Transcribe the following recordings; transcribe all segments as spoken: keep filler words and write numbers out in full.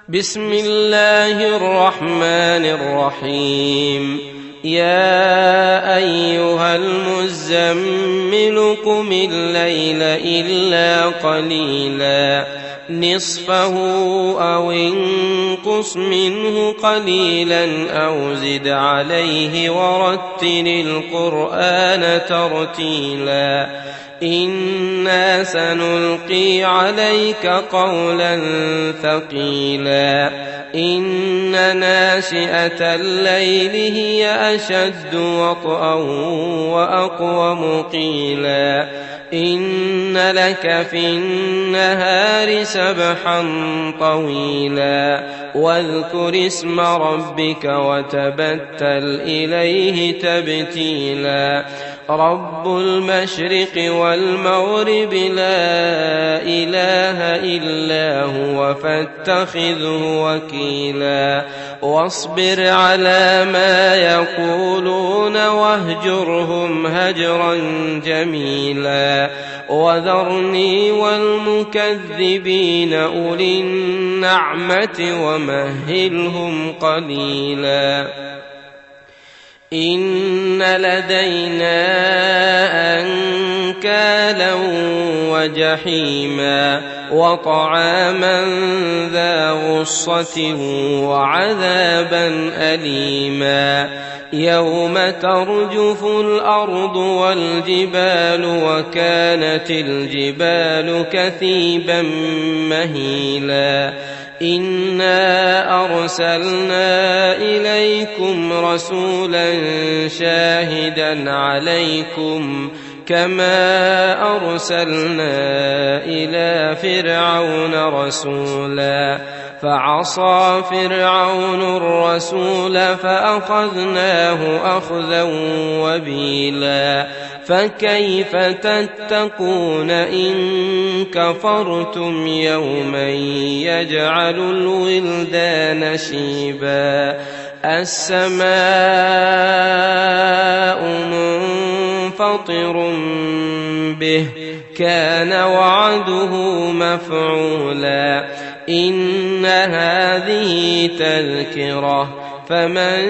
بسم الله الرحمن الرحيم يا أيها المزمل قم الليل إلا قليلا نصفه أو انقص منه قليلا أو زد عليه ورتل القرآن ترتيلا إنا سنلقي عليك قولا ثقيلا إن ناشئة الليل هي أشد وطئا وأقوم قيلا إن لك في النهار سبحا طويلا واذكر اسم ربك وتبتل إليه تبتيلا رب المشرق والمغرب لا إله إلا هو فاتخذه وكيلا واصبر على ما يقولون واهجرهم هجرا جميلا وذرني والمكذبين أولي النعمة ومهلهم قليلا إن لدينا أنكالا وجحيما وطعاما ذا غصة وعذابا أليما يوم ترجف الأرض والجبال وكانت الجبال كثيبا مهيلا إنا أرسلنا إليكم رسولا شاهدا عليكم كما أرسلنا إلى فرعون رسولا فعصى فرعون الرسول فأخذناه أخذا وبيلا فكيف تتقون إن كفرتم يوما يجعل الولدان شيبا السماء منفطر به كان وعده مفعولا إن هذه تذكرة فمن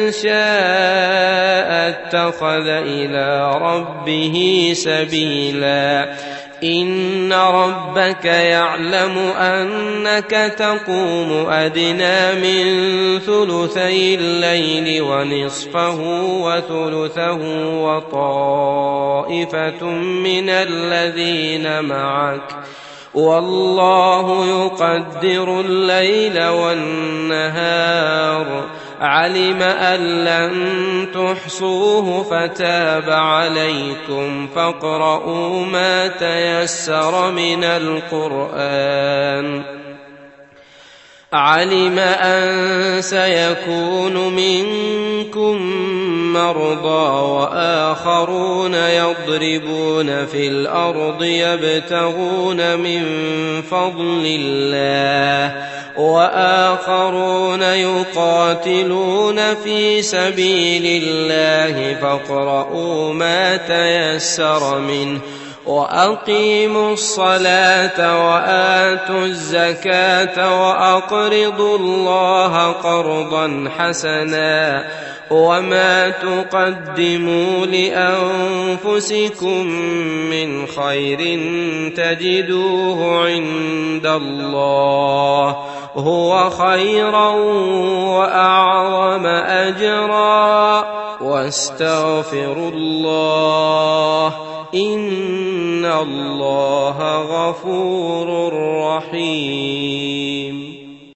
شاء اتخذ إلى ربه سبيلا إن ربك يعلم أنك تقوم أدنى من ثلثي الليل ونصفه وثلثه وطائفة من الذين معك والله يقدر الليل والنهار علم أن لن تحصوه فتاب عليكم فاقرؤوا ما تيسر من القرآن علم أن سيكون منكم مرضى وآخرون يضربون في الأرض يبتغون من فضل الله وآخرون يقاتلون في سبيل الله فاقرؤوا ما تيسر منه وأقيموا الصلاة وآتوا الزكاة وأقرضوا الله قرضا حسنا وما تقدموا لأنفسكم من خير تجدوه عند الله هو خيرا وأعظم أجرا واستغفروا الله إن الله غفور رحيم.